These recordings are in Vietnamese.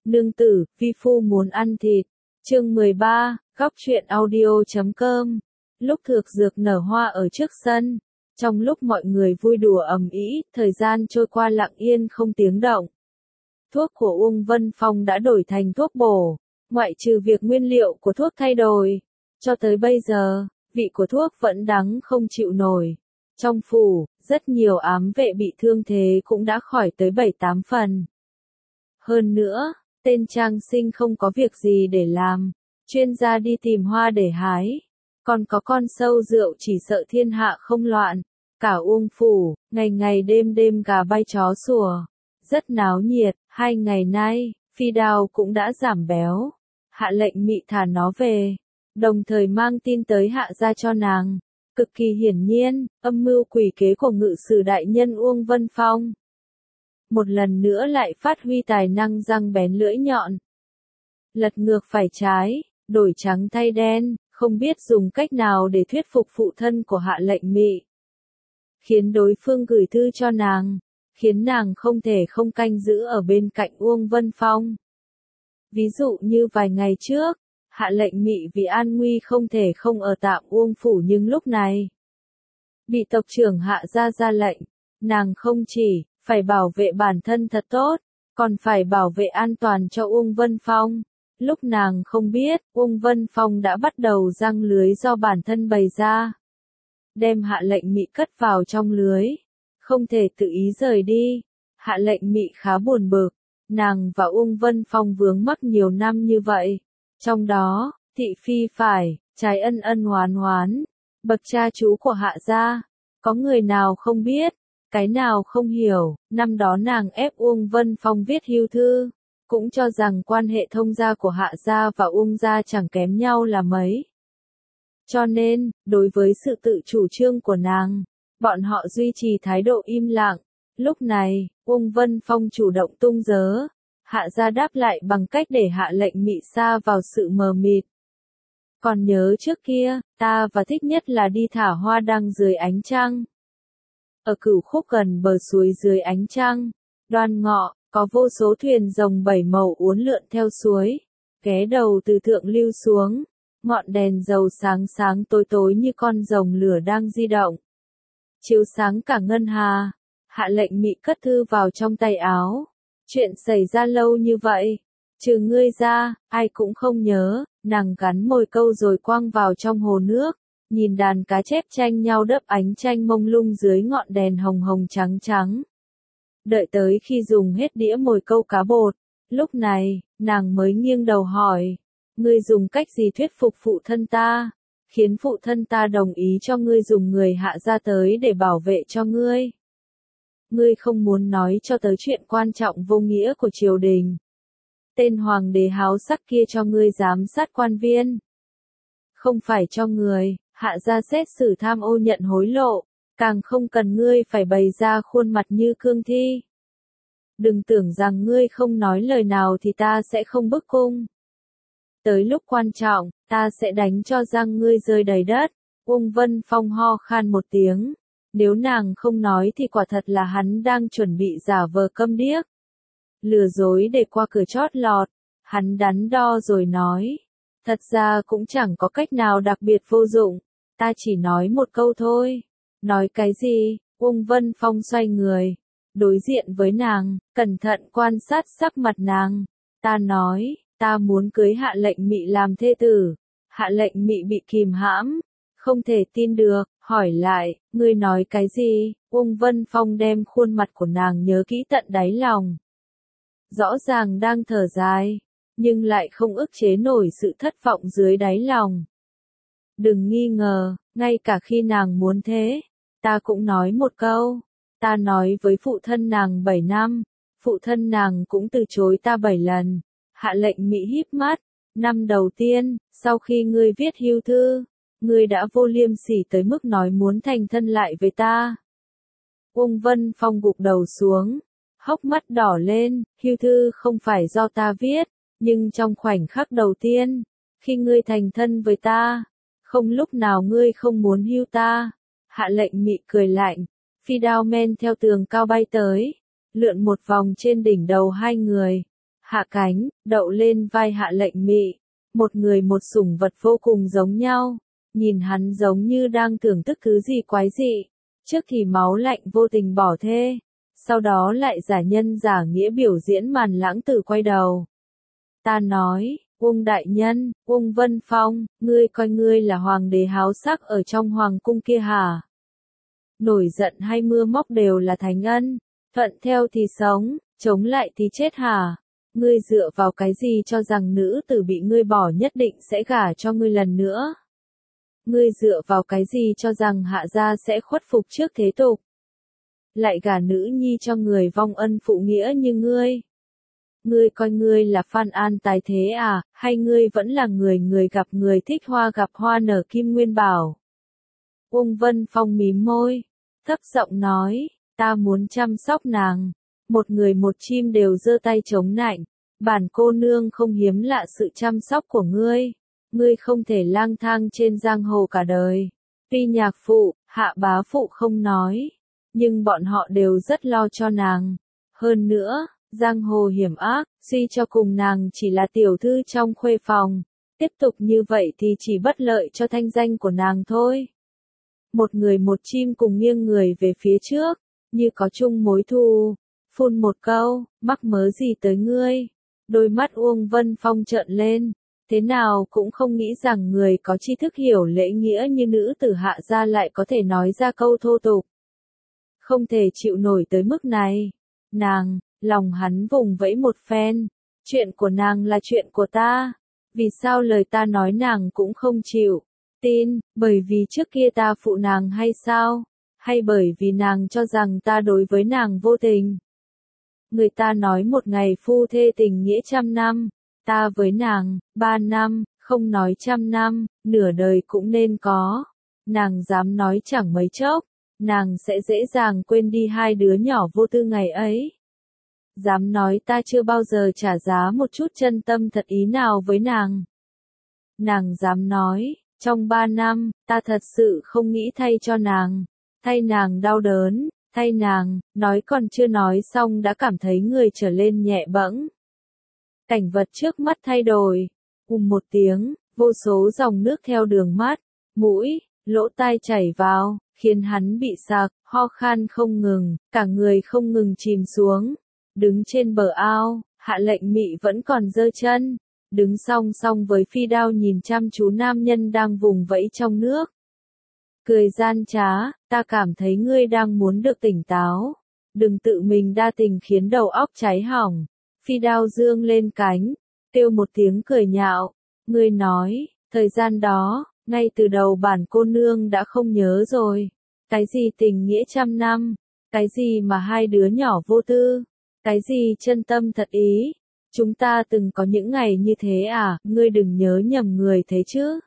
Nương tử, vi phu muốn ăn thịt. Chương 13, góc truyện audio.com. Lúc thược dược nở hoa ở trước sân, trong lúc mọi người vui đùa ầm ĩ, thời gian trôi qua lặng yên không tiếng động. Thuốc của Uông Vân Phong đã đổi thành thuốc bổ, ngoại trừ việc nguyên liệu của thuốc thay đổi. Cho tới bây giờ, vị của thuốc vẫn đắng không chịu nổi. Trong phủ, rất nhiều ám vệ bị thương thế cũng đã khỏi tới 7-8 phần. Hơn nữa, tên Trang Sinh không có việc gì để làm, chuyên gia đi tìm hoa để hái. Còn có con sâu rượu chỉ sợ thiên hạ không loạn. Cả Uông phủ, ngày ngày đêm đêm gà bay chó sủa. Rất náo nhiệt, 2 ngày nay, Phi Đao cũng đã giảm béo. Hạ lệnh mị thả nó về, đồng thời mang tin tới hạ gia cho nàng. Cực kỳ hiển nhiên, âm mưu quỷ kế của ngự sử đại nhân Uông Vân Phong. Một lần nữa lại phát huy tài năng răng bén lưỡi nhọn. Lật ngược phải trái, đổi trắng thay đen, không biết dùng cách nào để thuyết phục phụ thân của hạ lệnh mị. Khiến đối phương gửi thư cho nàng, khiến nàng không thể không canh giữ ở bên cạnh Uông Vân Phong. Ví dụ như vài ngày trước, hạ lệnh mị vì an nguy không thể không ở tạm Uông phủ, nhưng lúc này bị tộc trưởng hạ gia ra lệnh, nàng không chỉ phải bảo vệ bản thân thật tốt, còn phải bảo vệ an toàn cho Uông Vân Phong. Lúc nàng không biết, Uông Vân Phong đã bắt đầu giăng lưới do bản thân bày ra. Đem hạ lệnh mị cất vào trong lưới, không thể tự ý rời đi. Hạ lệnh mị khá buồn bực, nàng và Uông Vân Phong vướng mắc nhiều năm như vậy. Trong đó, thị phi phải, trái ân ân hoán hoán, bậc cha chú của hạ gia, có người nào không biết, cái nào không hiểu. Năm đó nàng ép Uông Vân Phong viết hưu thư, cũng cho rằng quan hệ thông gia của hạ gia và Uông gia chẳng kém nhau là mấy. Cho nên, đối với sự tự chủ trương của nàng, bọn họ duy trì thái độ im lặng. Lúc này, Uông Vân Phong chủ động tung dớ, hạ gia đáp lại bằng cách để hạ lệnh mị sa vào sự mờ mịt. Còn nhớ trước kia, ta và thích nhất là đi thả hoa đăng dưới ánh trăng. Ở Cửu Khúc gần bờ suối dưới ánh trăng, Đoan Ngọ, có vô số thuyền rồng 7 màu uốn lượn theo suối, ghé đầu từ thượng lưu xuống, ngọn đèn dầu sáng sáng tối tối như con rồng lửa đang di động, chiếu sáng cả ngân hà. Hạ lệnh mị cất thư vào trong tay áo. Chuyện xảy ra lâu như vậy, trừ ngươi ra, ai cũng không nhớ. Nàng cắn môi câu rồi quăng vào trong hồ nước, nhìn đàn cá chép tranh nhau đớp ánh tranh mông lung dưới ngọn đèn hồng hồng trắng trắng. Đợi tới khi dùng hết đĩa mồi câu cá bột, lúc này, nàng mới nghiêng đầu hỏi, ngươi dùng cách gì thuyết phục phụ thân ta, khiến phụ thân ta đồng ý cho ngươi dùng người hạ gia tới để bảo vệ cho ngươi? Ngươi không muốn nói cho tới chuyện quan trọng vô nghĩa của triều đình. Tên hoàng đế háo sắc kia cho ngươi giám sát quan viên. Không phải cho người, hạ gia xét xử tham ô nhận hối lộ, càng không cần ngươi phải bày ra khuôn mặt như cương thi. Đừng tưởng rằng ngươi không nói lời nào thì ta sẽ không bức cung. Tới lúc quan trọng, ta sẽ đánh cho răng ngươi rơi đầy đất. Uông Vân Phong ho khan một tiếng. Nếu nàng không nói thì quả thật là hắn đang chuẩn bị giả vờ câm điếc. Lừa dối để qua cửa chót lọt. Hắn đắn đo rồi nói. Thật ra cũng chẳng có cách nào đặc biệt vô dụng. Ta chỉ nói một câu thôi. Nói cái gì? Uông Vân Phong xoay người, đối diện với nàng, cẩn thận quan sát sắc mặt nàng. Ta nói, ta muốn cưới hạ lệnh mị làm thê tử. Hạ lệnh mị bị kìm hãm, không thể tin được, hỏi lại, ngươi nói cái gì? Uông Vân Phong đem khuôn mặt của nàng nhớ kỹ tận đáy lòng. Rõ ràng đang thở dài, nhưng lại không ức chế nổi sự thất vọng dưới đáy lòng. Đừng nghi ngờ, ngay cả khi nàng muốn thế, ta cũng nói một câu. Ta nói với phụ thân nàng 7 năm, phụ thân nàng cũng từ chối ta 7 lần. Hạ lệnh mị híp mắt, năm đầu tiên, sau khi ngươi viết hưu thư, ngươi đã vô liêm sỉ tới mức nói muốn thành thân lại với ta. Uông Vân Phong gục đầu xuống, hốc mắt đỏ lên, hưu thư không phải do ta viết, nhưng trong khoảnh khắc đầu tiên, khi ngươi thành thân với ta, không lúc nào ngươi không muốn hưu ta. Hạ lệnh mị cười lạnh, phi đao men theo tường cao bay tới, lượn một vòng trên đỉnh đầu hai người. hạ cánh, đậu lên vai Hạ Lệnh Mị. Một người một sủng vật vô cùng giống nhau, nhìn hắn giống như đang thưởng thức thứ gì quái dị. Trước thì máu lạnh vô tình bỏ thê, sau đó lại giả nhân giả nghĩa biểu diễn màn lãng tử quay đầu. Ta nói, Uông đại nhân, Uông Vân Phong, ngươi coi ngươi là hoàng đế háo sắc ở trong hoàng cung kia hả? Nổi giận hay mưa móc đều là thánh ân, thuận theo thì sống, chống lại thì chết hả? Ngươi dựa vào cái gì cho rằng nữ tử bị ngươi bỏ nhất định sẽ gả cho ngươi lần nữa? Ngươi dựa vào cái gì cho rằng Hạ gia sẽ khuất phục trước thế tục? Lại gả nữ nhi cho người vong ân phụ nghĩa như ngươi? Ngươi coi ngươi là Phan An tài thế à, hay ngươi vẫn là người gặp người thích hoa gặp hoa nở kim nguyên bảo? Uông Vân Phong mím môi, thấp giọng nói, ta muốn chăm sóc nàng. Một người một chim đều giơ tay chống nạnh, bản cô nương không hiếm lạ sự chăm sóc của ngươi. Ngươi không thể lang thang trên giang hồ cả đời. Tuy nhạc phụ, hạ bá phụ không nói, nhưng bọn họ đều rất lo cho nàng. Hơn nữa, giang hồ hiểm ác, suy cho cùng nàng chỉ là tiểu thư trong khuê phòng. Tiếp tục như vậy thì chỉ bất lợi cho thanh danh của nàng thôi. Một người một chim cùng nghiêng người về phía trước, như có chung mối thù. Phun một câu, mắc mớ gì tới ngươi? Đôi mắt Uông Vân Phong trợn lên, thế nào cũng không nghĩ rằng người có tri thức hiểu lễ nghĩa như nữ tử Hạ gia lại có thể nói ra câu thô tục. Không thể chịu nổi tới mức này. Nàng, lòng hắn vùng vẫy một phen, chuyện của nàng là chuyện của ta, vì sao lời ta nói nàng cũng không chịu tin, bởi vì trước kia ta phụ nàng hay sao, hay bởi vì nàng cho rằng ta đối với nàng vô tình? Người ta nói một ngày phu thê tình nghĩa 100 năm, ta với nàng, 3 năm, không nói 100 năm, nửa đời cũng nên có. Nàng dám nói chẳng mấy chốc, nàng sẽ dễ dàng quên đi hai đứa nhỏ vô tư ngày ấy. Dám nói ta chưa bao giờ trả giá một chút chân tâm thật ý nào với nàng. Nàng dám nói, trong 3 năm, ta thật sự không nghĩ thay cho nàng, thay nàng đau đớn. Thay nàng, nói còn chưa nói xong đã cảm thấy người trở lên nhẹ bẫng. Cảnh vật trước mắt thay đổi, một tiếng, vô số dòng nước theo đường mắt, mũi, lỗ tai chảy vào, khiến hắn bị sặc, ho khan không ngừng, cả người không ngừng chìm xuống. Đứng trên bờ ao, Hạ Lệnh Mị vẫn còn giơ chân, đứng song song với phi đao nhìn chăm chú nam nhân đang vùng vẫy trong nước. Cười gian trá, ta cảm thấy ngươi đang muốn được tỉnh táo. Đừng tự mình đa tình khiến đầu óc cháy hỏng. Phi đao dương lên cánh, kêu một tiếng cười nhạo. Ngươi nói, thời gian đó, ngay từ đầu bản cô nương đã không nhớ rồi. Cái gì tình nghĩa 100 năm, cái gì mà hai đứa nhỏ vô tư, cái gì chân tâm thật ý. Chúng ta từng có những ngày như thế à, ngươi đừng nhớ nhầm người thế chứ.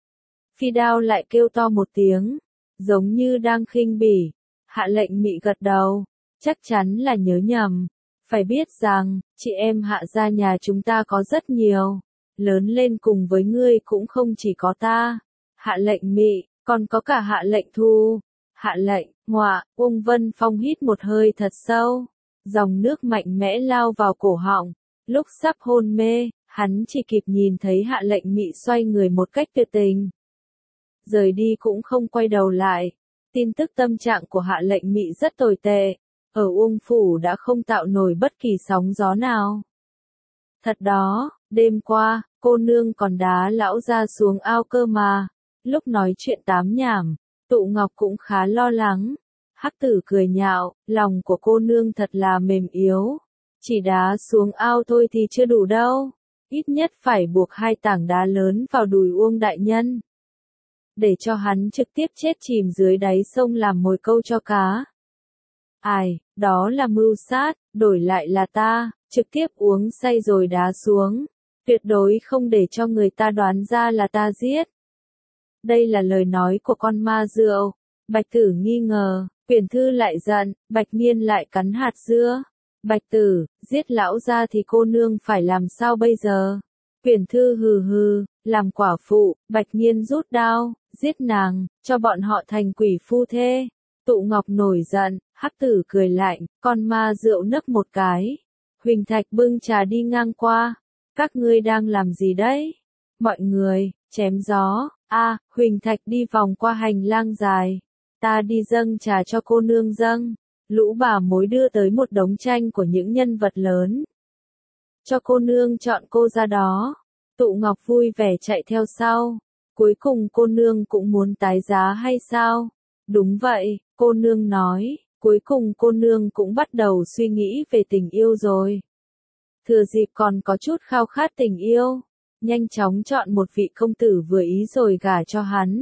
Phi đao lại kêu to một tiếng, giống như đang khinh bỉ. Hạ Lệnh Mị gật đầu, chắc chắn là nhớ nhầm. Phải biết rằng, chị em Hạ gia nhà chúng ta có rất nhiều. Lớn lên cùng với ngươi cũng không chỉ có ta. Hạ Lệnh Mị, còn có cả Hạ Lệnh Thu. Hạ Lệnh, ngọa, Uông Vân Phong hít một hơi thật sâu. Dòng nước mạnh mẽ lao vào cổ họng. Lúc sắp hôn mê, hắn chỉ kịp nhìn thấy Hạ Lệnh Mị xoay người một cách tuyệt tình. Rời đi cũng không quay đầu lại. Tin tức tâm trạng của Hạ Lệnh Mị rất tồi tệ. Ở Uông Phủ đã không tạo nổi bất kỳ sóng gió nào. Thật đó, đêm qua, cô nương còn đá lão ra xuống ao cơ mà. Lúc nói chuyện tám nhảm, Tụ Ngọc cũng khá lo lắng. Hắc Tử cười nhạo, lòng của cô nương thật là mềm yếu. Chỉ đá xuống ao thôi thì chưa đủ đâu. Ít nhất phải buộc 2 tảng đá lớn vào đùi Uông đại nhân, để cho hắn trực tiếp chết chìm dưới đáy sông làm mồi câu cho cá. Ai, đó là mưu sát, đổi lại là ta, trực tiếp uống say rồi đá xuống. Tuyệt đối không để cho người ta đoán ra là ta giết. Đây là lời nói của con ma rượu. Bạch Tử nghi ngờ, Quyển Thư lại giận, Bạch Nghiên lại cắn hạt dưa. Bạch Tử, giết lão ra thì cô nương phải làm sao bây giờ? Quyển Thư hừ hừ, làm quả phụ. Bạch Nghiên rút đao, giết nàng, cho bọn họ thành quỷ phu thê. Tụ Ngọc nổi giận, Hắc Tử cười lạnh, con ma rượu nấc một cái. Huỳnh Thạch bưng trà đi ngang qua. Các ngươi đang làm gì đấy? Mọi người, chém gió. Huỳnh Thạch đi vòng qua hành lang dài. Ta đi dâng trà cho cô nương dâng. Lũ bà mối đưa tới một đống tranh của những nhân vật lớn. Cho cô nương chọn cô ra đó. Tụ Ngọc vui vẻ chạy theo sau. Cuối cùng cô nương cũng muốn tái giá hay sao? Đúng vậy, cô nương nói. Cuối cùng cô nương cũng bắt đầu suy nghĩ về tình yêu rồi. Thừa dịp còn có chút khao khát tình yêu. Nhanh chóng chọn một vị công tử vừa ý rồi gả cho hắn.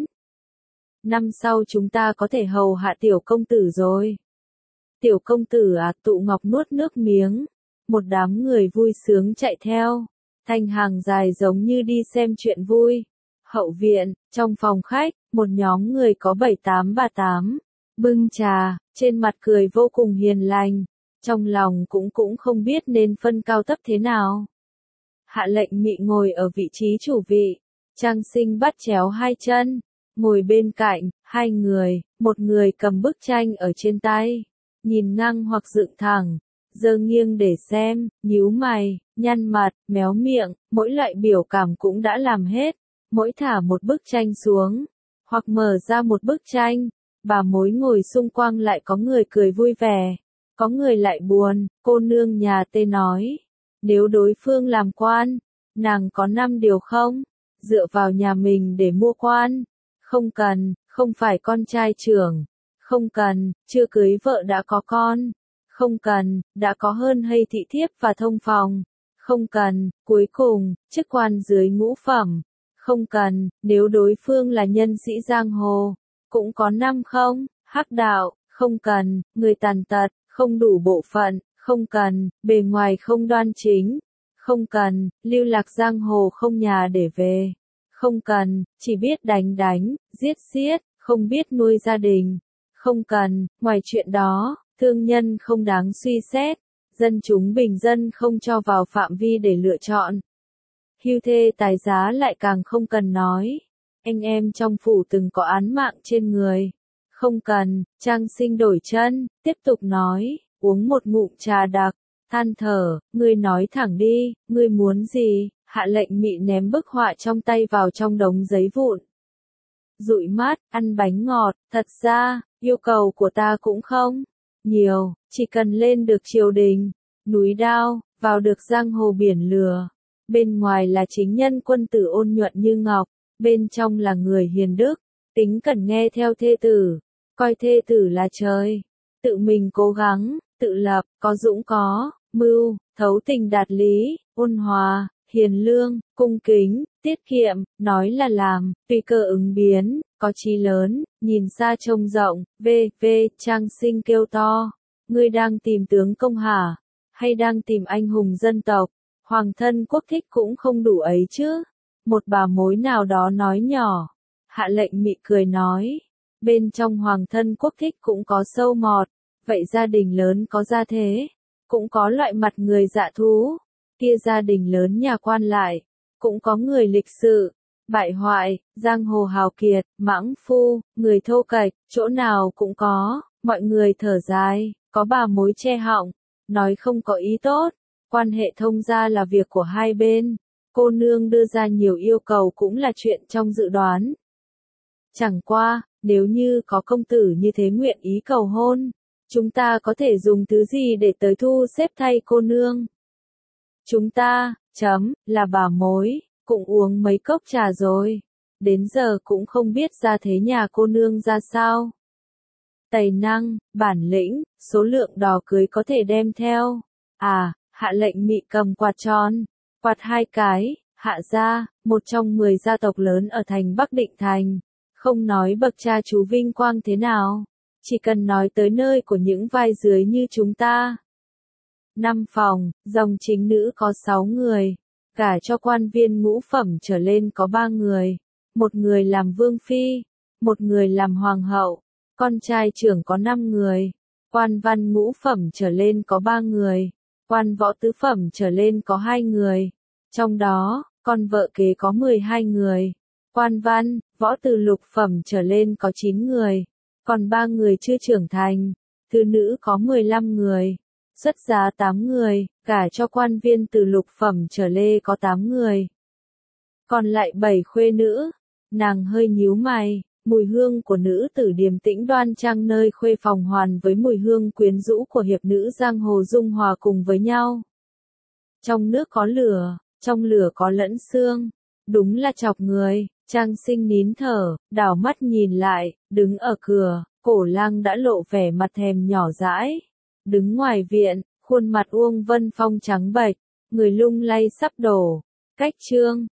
Năm sau chúng ta có thể hầu hạ tiểu công tử rồi. Tiểu công tử à, Tụ Ngọc nuốt nước miếng. Một đám người vui sướng chạy theo. Thành hàng dài giống như đi xem chuyện vui. Hậu viện, trong phòng khách, một nhóm người có 7-8 bà tám. Bưng trà, trên mặt cười vô cùng hiền lành. Trong lòng cũng không biết nên phân cao thấp thế nào. Hạ Lệnh Mị ngồi ở vị trí chủ vị. Trang Sinh bắt chéo hai chân. Ngồi bên cạnh, hai người, một người cầm bức tranh ở trên tay. Nhìn ngang hoặc dựng thẳng. Giơ nghiêng để xem, nhíu mày, nhăn mặt, méo miệng, mỗi loại biểu cảm cũng đã làm hết. Mỗi thả một bức tranh xuống, hoặc mở ra một bức tranh, bà mối ngồi xung quanh lại có người cười vui vẻ, có người lại buồn. Cô nương nhà Tê nói, nếu đối phương làm quan, nàng có 5 điều không? Dựa vào nhà mình để mua quan. Không cần, không phải con trai trưởng. Không cần, chưa cưới vợ đã có con. Không cần, đã có hơn hay thị thiếp và thông phòng. Không cần, cuối cùng, chức quan dưới ngũ phẩm. Không cần, nếu đối phương là nhân sĩ giang hồ. Cũng có 5 không? Hắc đạo, không cần, người tàn tật, không đủ bộ phận, không cần, bề ngoài không đoan chính. Không cần, lưu lạc giang hồ không nhà để về. Không cần, chỉ biết đánh, giết, không biết nuôi gia đình. Không cần, ngoài chuyện đó, thương nhân không đáng suy xét. Dân chúng bình dân không cho vào phạm vi để lựa chọn. Hưu thê tài giá lại càng không cần nói. Anh em trong phủ từng có án mạng trên người. Không cần, Trang Sinh đổi chân, tiếp tục nói, uống một ngụm trà đặc, than thở, ngươi nói thẳng đi, ngươi muốn gì? Hạ Lệnh Mị ném bức họa trong tay vào trong đống giấy vụn. Dụi mắt, ăn bánh ngọt, thật ra, yêu cầu của ta cũng không nhiều, chỉ cần lên được triều đình, núi đao, vào được giang hồ biển lửa. Bên ngoài là chính nhân quân tử ôn nhuận như ngọc, bên trong là người hiền đức, tính cần nghe theo thê tử, coi thê tử là trời, tự mình cố gắng, tự lập, có dũng có mưu, thấu tình đạt lý, ôn hòa, hiền lương, cung kính, tiết kiệm, nói là làm, tùy cơ ứng biến, có chí lớn, nhìn xa trông rộng. Trang Sinh kêu to, ngươi đang tìm tướng công hả? Hay đang tìm anh hùng dân tộc? Hoàng thân quốc thích cũng không đủ ấy chứ. Một bà mối nào đó nói nhỏ. Hạ Lệnh Mị cười nói, bên trong hoàng thân quốc thích cũng có sâu mọt. Vậy gia đình lớn có gia thế, cũng có loại mặt người dạ thú. Kia gia đình lớn nhà quan lại, cũng có người lịch sự, bại hoại, giang hồ hào kiệt, mãng phu, người thô kệch, chỗ nào cũng có. Mọi người thở dài, có bà mối che họng, nói không có ý tốt. Quan hệ thông gia là việc của hai bên. Cô nương đưa ra nhiều yêu cầu cũng là chuyện trong dự đoán. Chẳng qua, nếu như có công tử như thế nguyện ý cầu hôn, chúng ta có thể dùng thứ gì để tới thu xếp thay cô nương? Chúng ta, là bà mối, cũng uống mấy cốc trà rồi. Đến giờ cũng không biết ra thế nhà cô nương ra sao. Tài năng, bản lĩnh, số lượng đò cưới có thể đem theo. Hạ Lệnh Mị cầm quạt tròn, quạt 2 cái, Hạ gia, một trong 10 gia tộc lớn ở thành Bắc Định Thành. Không nói bậc cha chú vinh quang thế nào, chỉ cần nói tới nơi của những vai dưới như chúng ta. 5 phòng, dòng chính nữ có 6 người, cả cho quan viên ngũ phẩm trở lên có 3 người, một người làm vương phi, một người làm hoàng hậu, con trai trưởng có 5 người, quan văn ngũ phẩm trở lên có 3 người, quan võ tứ phẩm trở lên có 2 người, trong đó, con vợ kế có 12 người, quan văn, võ từ lục phẩm trở lên có 9 người, còn 3 người chưa trưởng thành, thư nữ có 15 người. Xuất giá 8 người, cả cho quan viên từ lục phẩm trở lê có 8 người. Còn lại 7 khuê nữ, nàng hơi nhíu mày, mùi hương của nữ tử điềm tĩnh đoan trang nơi khuê phòng hoàn với mùi hương quyến rũ của hiệp nữ giang hồ dung hòa cùng với nhau. Trong nước có lửa, trong lửa có lẫn xương, đúng là chọc người. Trang Sinh nín thở, đảo mắt nhìn lại, đứng ở cửa, Cổ Lang đã lộ vẻ mặt thèm nhỏ dãi. Đứng ngoài viện, khuôn mặt Uông Vân Phong trắng bệch, người lung lay sắp đổ. Cách Trương